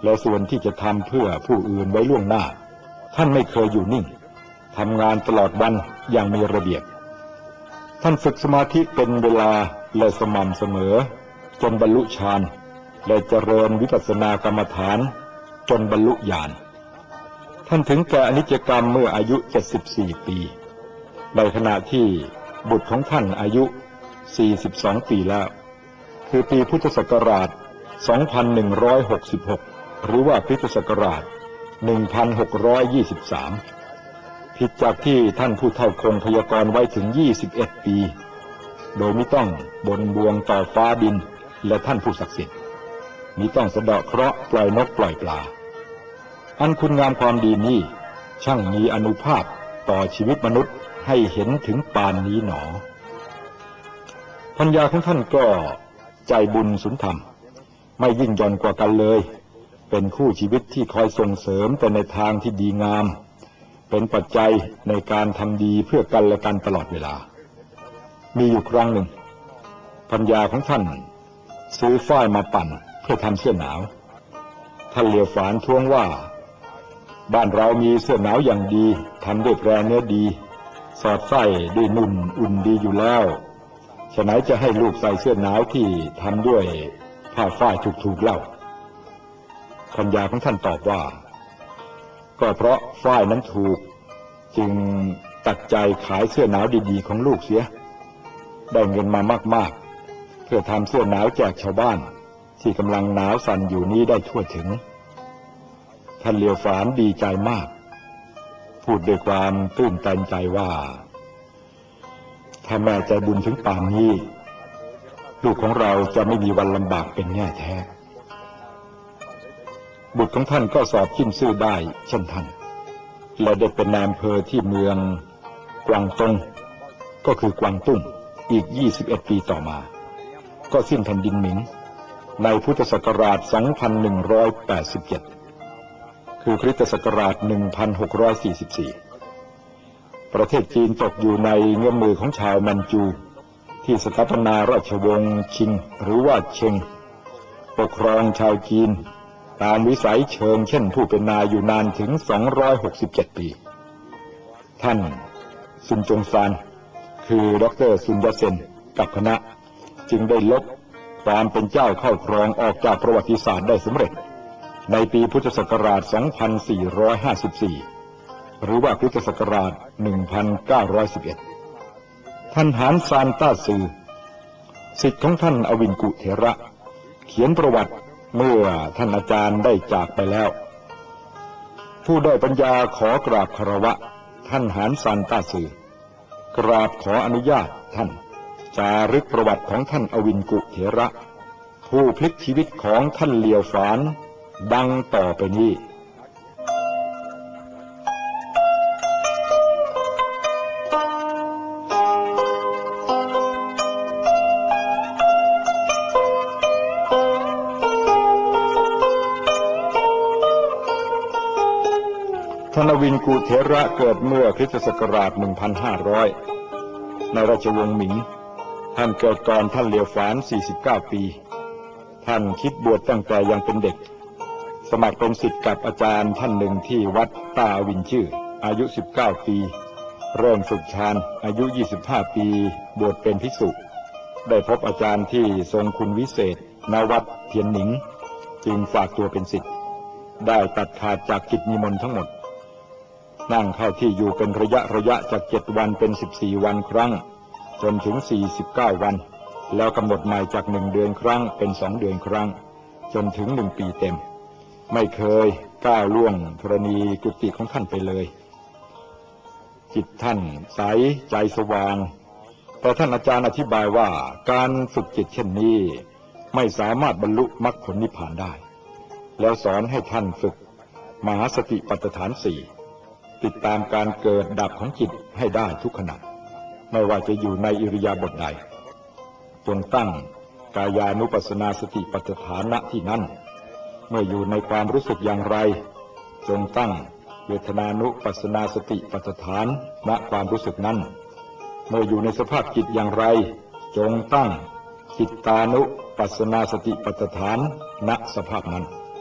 และส่วนที่จะทำเพื่อผู้อื่นไว้ล่วงหน้าท่านไม่เคยอยู่นิ่งทำงานตลอดวันอย่างมีระเบียบท่านฝึกสมาธิเป็นเวลาและสม่ำเสมอจนบรรลุฌานและเจริญวิปัสสนากรรมฐานจนบรรลุญาณท่านถึงแก่อนิจจกรรมเมื่ออายุเจ็ดสิบสี่ปีในขณะที่บุตรของท่านอายุสี่สิบสองปีแล้วคือปีพุทธศักราชสองพันหนึ่งร้อยหกสิบหกหรือว่าคริสตศักราชหนึ่งพันหกร้อยยี่สิบสามผิดจากที่ท่านผู้เฒ่าคงพยากรณ์ไว้ถึงยี่สิบเอ็ดปีโดยไม่ต้องบนบวงต่อฟ้าดินและท่านผู้ศักดิ์สิทธิ์มิต้องสะเดาะเคราะห์ปล่อยนกปล่อยปลาอันคุณงามความดีนี้ช่างมีอานุภาพต่อชีวิตมนุษย์ให้เห็นถึงปานนี้หนอปัญญาของท่านก็ใจบุญสุนธรรมไม่ยิ่งหย่อนกว่ากันเลยเป็นคู่ชีวิตที่คอยส่งเสริมแต่ในทางที่ดีงามเป็นปัจจัยในการทำดีเพื่อกันและกันตลอดเวลามีอยู่ครั้งหนึ่งปัญญาของท่านซื้อฝ้ายมาปั่นเพื่อทำเสื้อหนาวท่านเหลียวฝานท้วงว่าบ้านเรามีเสื้อหนาวอย่างดีทำด้วยแปรเนื้อดีสอดไส้ด้วยนุ่นอุ่นดีอยู่แล้วฉะไหนจะให้ลูกใส่เสื้อหนาวที่ทำด้วยผ้าฝ้ายถูกๆเล่าปัญญาของท่านตอบว่าก็เพราะฝ้ายนั้นถูกจึงตัดใจขายเสื้อหนาวดีๆของลูกเสียได้เงินมามากๆเพื่อทำเสื้อหนาวแจกชาวบ้านที่กำลังหนาวสั่นอยู่นี้ได้ทั่วถึงท่านเหลียวฝานดีใจมากพูดด้วยความตื้นตันใจว่าถ้าแม่ใจบุญถึงป่านนี้ลูกของเราจะไม่มีวันลำบากเป็นแน่แท้บุตรของท่านก็สอบขึ้นซื่อได้เช่นท่านและได้เป็นนายอำเภอที่เมืองกวางตงก็คือกวางตุ้งอีกยี่สิบเอ็ดปีต่อมาก็สิ้นแผ่นดินหมิงในพุทธศักราชสองพันหนึ่งร้อยแปดสิบเจ็ดคือคริสตศักราชหนึ่งพันหกร้อยสี่สิบสี่ประเทศจีนตกอยู่ในเงื้อมมือของชาวแมนจูที่สถาปนาราชวงศ์ชิงหรือว่าเชงปกครองชาวจีนตามวิสัยเชิงเช่นผู้เป็นนายอยู่นานถึงสองร้อยหกสิบเจ็ดปีท่านซุนจงซานคือดร.ซุนยัตเซนกับคณะจึงได้ลบความเป็นเจ้าเข้าครองออกจากประวัติศาสตร์ได้สำเร็จในปีพุทธศักราชสองพันสี่ร้อยห้าสิบสี่หรือว่าพุทธศักราชหนึ่งพันเก้าร้อยสิบเอ็ดท่านหานซานต้าซือศิษย์ของท่านอวินกุเถระเขียนประวัติเมื่อท่านอาจารย์ได้จากไปแล้วผู้ได้ปัญญาขอกราบคารวะท่านหานซานต้าซือกราบขออนุญาตท่านจารึกประวัติของท่านอวินกุเถระผู้พลิกชีวิตของท่านเหลียวฝานดังต่อไปนี้ท่านอวินกุเถระเกิดเมื่อคริสตศักราชหนึ่งพันห้าร้อยในราชวงศ์หมิงท่านเกิดก่อนท่านเหลียวฝานสี่สิบเก้าปีท่านคิดบวชตั้งแต่ยังเป็นเด็กสมัครเป็นศิษย์กับอาจารย์ท่านหนึ่งที่วัดต้าอวินชื่ออายุสิบเก้าปีเริ่มฝึกฌานอายุยี่สิบห้าปีบวชเป็นภิกษุได้พบอาจารย์ที่ทรงคุณวิเศษณวัดเทียนหนิงจึงฝากตัวเป็นศิษย์ได้ตัดขาดจากกิจนิมนต์ทั้งหมดนั่งเข้าที่อยู่เป็นระยะระยะจากเจ็ดวันเป็นสิบสี่วันครั้งจนถึงสี่สิบเก้าวันแล้วกำหนดใหม่จากหนึ่งเดือนครั้งเป็นสองเดือนครั้งจนถึงหนึ่งปีเต็มไม่เคยก้าวล่วงธรณีกุฏิของท่านไปเลยจิตท่านใสใจสว่างแต่ท่านอาจารย์อธิบายว่าการฝึกจิตเช่นนี้ไม่สามารถบรรลุมรรคผลนิพพานได้แล้วสอนให้ท่านฝึกมหาสติปัฏฐานสี่ติดตามการเกิดดับของจิตให้ได้ทุกขณะไม่ว่าจะอยู่ในอิริยาบถใดจงตั้งกายานุปัสสนาสติปัฏฐานณที่นั้นเมื่ออยู่ในความรู้สึกอย่างไรจงตั้งเวทนานุปัสสนาสติปัฏฐานณความรู้สึกนั้นเมื่ออยู่ในสภาพจิตอย่างไรจงตั้งจิตตานุปัสสนาสติปัฏฐานณสภาพนั้น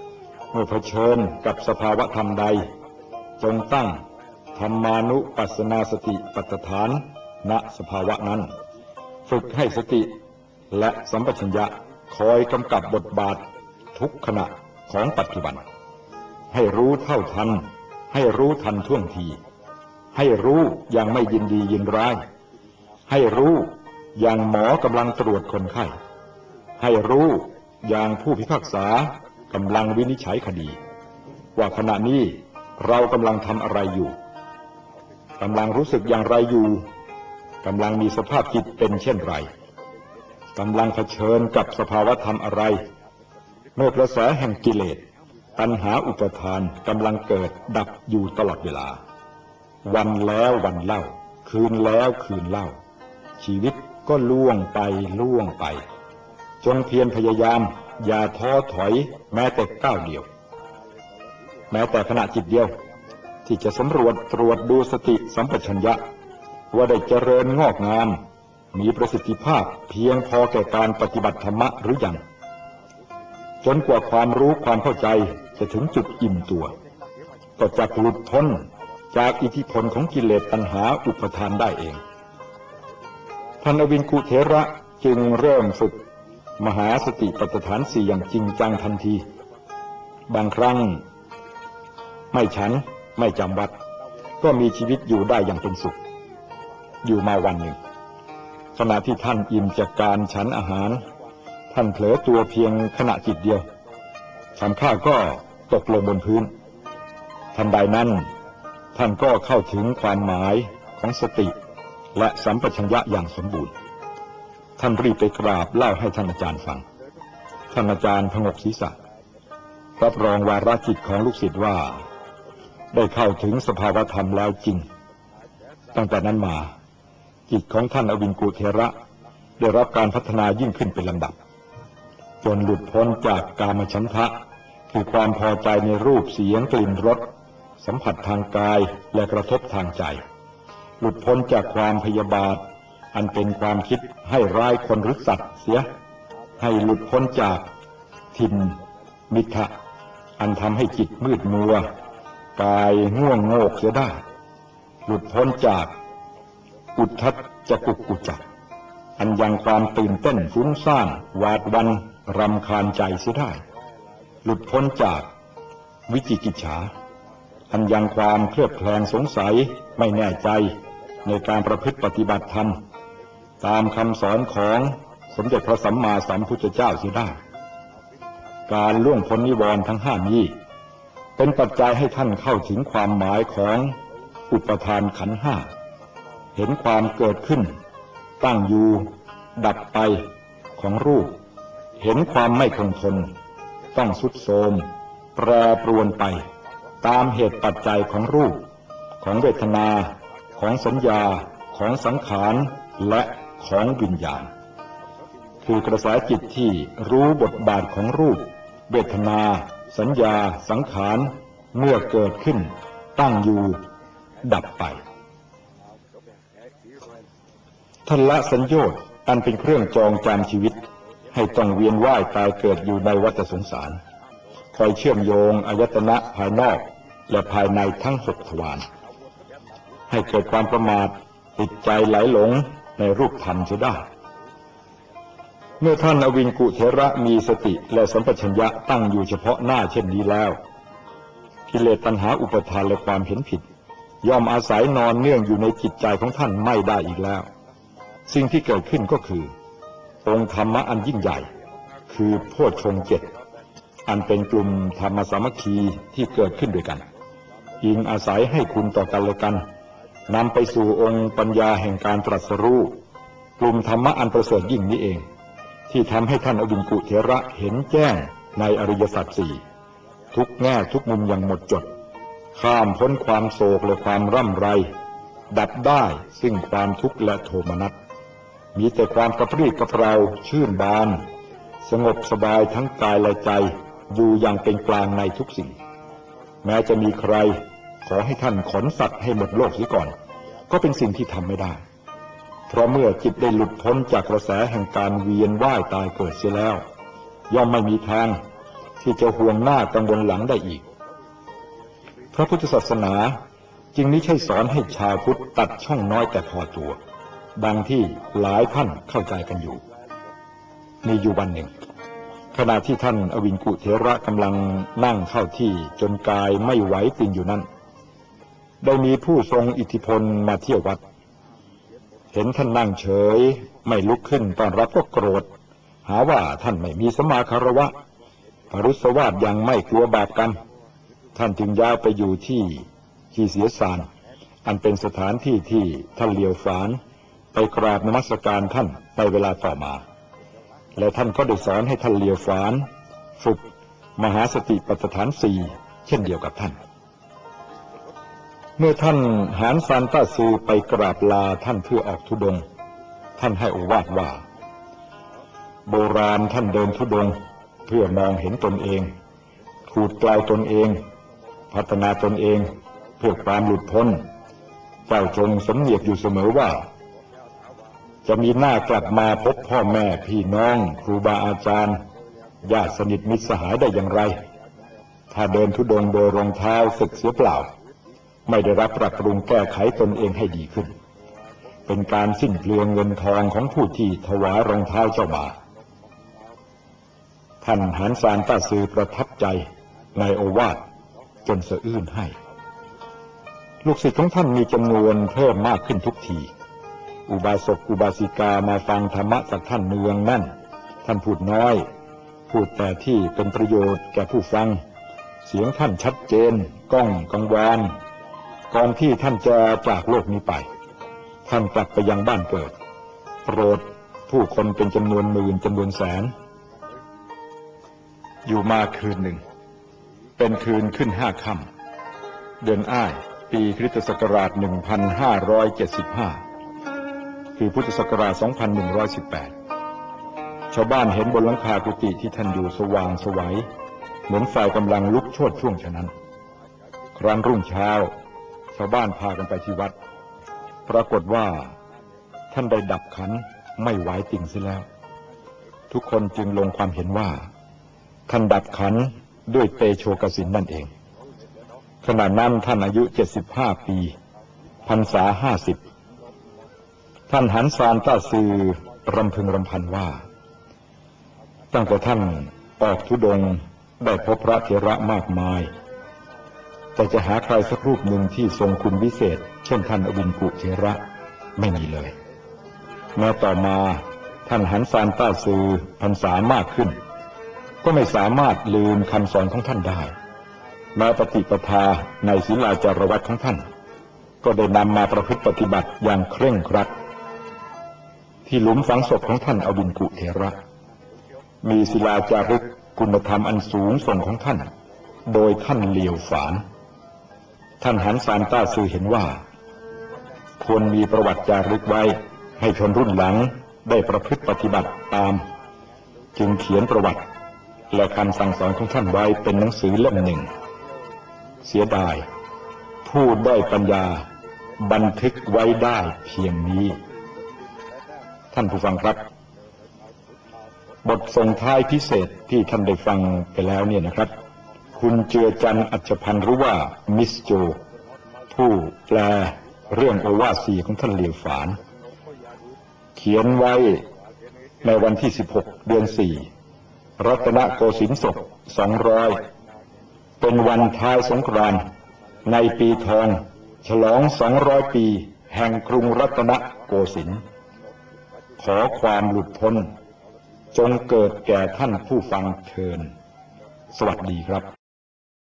เมื่อเผชิญกับสภาวะธรรมใดจงตั้งธรรมานุปัสสนาสติปัฏฐานณสภาวะนั้นฝึกให้สติและสัมปชัญญะคอยกำกับบทบาททุกขณะของปัจจุบันให้รู้เท่าทันให้รู้ทันท่วงทีให้รู้อย่างไม่ยินดียินร้ายให้รู้อย่างหมอกำลังตรวจคนไข้ให้รู้อย่างผู้พิพากษากำลังวินิจฉัยคดีว่าขณะนี้เรากำลังทำอะไรอยู่กำลังรู้สึกอย่างไรอยู่กำลังมีสภาพจิตเป็นเช่นไรกำลังเผชิญกับสภาวะธรรมอะไรเมื่อกระแสแห่งกิเลสตัณหาอุปทานกำลังเกิดดับอยู่ตลอดเวลาวันแล้ววันเล่าคืนแล้วคืนเล่าชีวิตก็ล่วงไปล่วงไปจงเพียรพยายามอย่าท้อถอยแม้แต่ก้าวเดียวแม้แต่ขณะจิตเดียวที่จะสำรวจตรวจดูสติสัมปชัญญะว่าได้เจริญงอกงามมีประสิทธิภาพเพียงพอแก่การปฏิบัติธรรมะหรือยังจนกว่าความรู้ความเข้าใจจะถึงจุดอิ่มตัวก็จะหลุดพ้นจากอิทธิพลของกิเลสตัณหาอุปทานได้เองท่านอวินกุเถระจึงเริ่มฝึกมหาสติปัฏฐานสี่อย่างจริงจังทันทีบางครั้งไม่ฉันไม่จำวัดก็มีชีวิตอยู่ได้อย่างเป็นสุขอยู่มาวันหนึ่งขณะที่ท่านอิ่มจากการฉันอาหารท่านเผลอตัวเพียงขณะจิตเดียวคำข้าวก็ตกลงบนพื้นทันใดนั้นท่านก็เข้าถึงความหมายของสติและสัมปชัญญะอย่างสมบูรณ์ท่านรีบไปกราบเล่าให้ท่านอาจารย์ฟังท่านอาจารย์พงกศีรษะรับรองวาระจิตของลูกศิษย์ว่าได้เข้าถึงสภาวธรรมแล้วจริงตั้งแต่นั้นมาจิตของท่านอวินกุเถระได้รับการพัฒนายิ่งขึ้นเป็นลำดับจนหลุดพ้นจากกามฉันทะคือความพอใจในรูปเสียงกลิ่นรสสัมผัสทางกายและกระทบทางใจหลุดพ้นจากความพยาบาทอันเป็นความคิดให้ร้ายคนหรือสัตว์เสียให้หลุดพ้นจากทินมิทะอันทำให้จิตมืดมัวกายง่วงโงกเสียได้หลุดพ้นจากอุทธัจจกุกุจจะอันยังความตื่นเต้นฟุ้งซ่านหวาดหวั่นรำคาญใจเสียได้หลุดพ้นจากวิจิกิจฉาอันยังความเคลือบแคลงสงสัยไม่แน่ใจในการประพฤติปฏิบัติธรรมตามคำสอนของสมเด็จพระสัมมาสัมพุทธเจ้าเสียได้การล่วงพ้นนิวรณ์ทั้งห้านี้เป็นปัจจัยให้ท่านเข้าถึงความหมายของอุปทานขันธ์ห้าเห็นความเกิดขึ้นตั้งอยู่ดับไปของรูปเห็นความไม่คงทนต้องทรุดโทรมแปรปรวนไปตามเหตุปัจจัยของรูปของเวทนาของสัญญาของสังขารและของวิญญาณคือกระแสจิตที่รู้บทบาทของรูปเวทนาสัญญาสังขารเมื่อเกิดขึ้นตั้งอยู่ดับไปท่านละสัญโยชน์อันเป็นเครื่องจองจำชีวิตให้ต้องเวียนว่ายตายเกิดอยู่ในวัฏสงสารคอยเชื่อมโยงอายตนะภายนอกและภายในทั้งหกทวารให้เกิดความประมาทติดใจไหลหลงในรูปธรรมเสียได้เมื่อท่านอวินกุเถระมีสติและสัมปชัญญะตั้งอยู่เฉพาะหน้าเช่นนี้แล้วกิเลสตัณหาอุปทานและความเห็นผิดย่อมอาศัยนอนเนื่องอยู่ในจิตใจของท่านไม่ได้อีกแล้วสิ่งที่เกิดขึ้นก็คือองค์ธรรมะอันยิ่งใหญ่คือโพชฌงค์เจ็ดอันเป็นกลุ่มธรรมสามัคคีที่เกิดขึ้นด้วยกันอิงอาศัยให้คุณต่อกันและกันนำไปสู่องค์ปัญญาแห่งการตรัสรู้กลุ่มธรรมะอันประเสริฐยิ่งนี้เองที่ทำให้ท่านอวินกุเถระเห็นแจ้งในอริยสัจสี่ทุกแง่ทุกมุมอย่างหมดจดข้ามพ้นความโศกและความร่ำไรดับได้ซึ่งความทุกข์และโทมนัสมีแต่ความกระปรี้กระเปร่าชื่นบานสงบสบายทั้งกายและใจอยู่อย่างเป็นกลางในทุกสิ่งแม้จะมีใครขอให้ท่านขนสัตว์ให้หมดโลกเสียก่อนก็เป็นสิ่งที่ทำไม่ได้เพราะเมื่อจิตได้หลุดพ้นจากกระแสแห่งการเวียนว่ายตายเกิดเสียแล้วย่อมไม่มีทางที่จะห่วงหน้ากังวลหลังได้อีกพระพุทธศาสนาจึงไม่ใช่สอนให้ชาวพุทธตัดช่องน้อยแต่พอตัวดังที่หลายท่านเข้าใจกันอยู่มีอยู่วันหนึ่งขณะที่ท่านอวินกุเถระกำลังนั่งเข้าที่จนกายไม่ไหวติงอยู่นั้นได้มีผู้ทรงอิทธิพลมาเที่ยววัดเห็นท่านนั่งเฉยไม่ลุกขึ้นต้อนรับก็โกรธหาว่าท่านไม่มีสัมมาคารวะพรุสวาทยังไม่กลัวบาปกรรมท่านจึงย้ายไปอยู่ที่ที่เสียสานอันเป็นสถานที่ที่ท่านเลียวฝานไปกราบนมัสการท่านในเวลาต่อมาและท่านก็ได้สอนให้ท่านเลียวฝานฝึกมหาสติปัฏฐานสี่เช่นเดียวกับท่านเมื่อท่านหานซานต้าซือไปกราบลาท่านเพื่อออกธุดงค์ท่านให้โอวาทว่าโบราณท่านเดินธุดงค์เพื่อมองเห็นตนเองขูดเกลาตนเองพัฒนาตนเองเพื่อความหลุดพ้นเจ้าจงสำเนียกอยู่เสมอว่าจะมีหน้ากลับมาพบพ่อแม่พี่น้องครูบาอาจารย์ญาติสนิทมิตรสหายได้อย่างไรถ้าเดินธุดงค์โดยรองเท้าสึกเสียเปล่าไม่ได้รับปรับปรุงแก้ไขตนเองให้ดีขึ้นเป็นการสิ้นเปลืองเงินทองของผู้ที่ถวายรองเท้าเจ้ามาท่านหานซานต้าซือประทับใจในโอวาทจนสะอื้นให้ลูกศิษย์ของท่านมีจำนวนเพิ่มมากขึ้นทุกทีอุบาสกอุบาสิกามาฟังธรรมะจากท่านเนืองแน่นท่านพูดน้อยพูดแต่ที่เป็นประโยชน์แก่ผู้ฟังเสียงท่านชัดเจนก้องกังวานก่อนที่ท่านจะจากโลกนี้ไปท่านกลับไปยังบ้านเกิดโปรดผู้คนเป็นจำนวนหมื่นจำนวนแสนอยู่มาคืนหนึ่งเป็นคืนขึ้นห้าค่ำเดือนอ้ายปีคริสตศักราชหนึ่งพันห้าร้อยเจ็ดสิบห้าคือพุทธศักราชสองพันหนึ่งร้อยสิบแปดชาวบ้านเห็นบนหลังคากุฏิที่ท่านอยู่สว่างไสวเหมือนไฟกำลังลุกโชติช่วงฉะนั้นครั้นรุ่งเช้าชาวบ้านพากันไปที่วัดปรากฏว่าท่านได้ดับขันไม่ไหวติ่งเสียแล้วทุกคนจึงลงความเห็นว่าท่านดับขันด้วยเตโชกสินนั่นเองขณะนั้นท่านอายุเจ็ดสิบห้าปีพรรษาห้าสิบท่านหันซานต้าซือรำพึงรำพันว่าตั้งแต่ท่านออกธุดงค์ได้พบพระเถระมากมายแต่จะหาใครสักรูปหนึ่งที่ทรงคุณวิเศษเช่นท่านอวินกุเถระไม่มีเลยแม้ต่อมาท่านหันซานต้าซือพรรษามากขึ้นก็ไม่สามารถลืมคำสอนของท่านได้แม้ปฏิปทาในศีลาจารวัตของท่านก็ได้นำมาประพฤติปฏิบัติอย่างเคร่งครัดที่หลุมฝังศพของท่านอวินกุเถระมีศิลาจารึกคุณธรรมอันสูงส่งของท่านโดยท่านเลียวฝานท่านหันซานต้าซือเห็นว่าควรมีประวัติจารึกไว้ให้ชนรุ่นหลังได้ประพฤติปฏิบัติตามจึงเขียนประวัติและคำสั่งสอนของท่านไว้เป็นหนังสือเล่มหนึ่งเสียดายผู้ได้ปัญญาบันทึกไว้ได้เพียงนี้ท่านผู้ฟังครับบทส่งท้ายพิเศษที่ท่านได้ฟังไปแล้วเนี่ยนะครับคุณเจือจันทร์อัจฉพันธ์หรือว่ามิสโจผู้แปลเรื่องโอวาทสี่ของท่านเลียวฝานเขียนไว้ในวันที่สิบหกเดือนสี่รัตนโกสินทร์ศกสองร้อยเป็นวันท้ายสงกรานต์ในปีทองฉลองสองร้อยปีแห่งกรุงรัตนโกสินทร์ขอความหลุดพ้นจงเกิดแก่ท่านผู้ฟังเทินสวัสดีครับ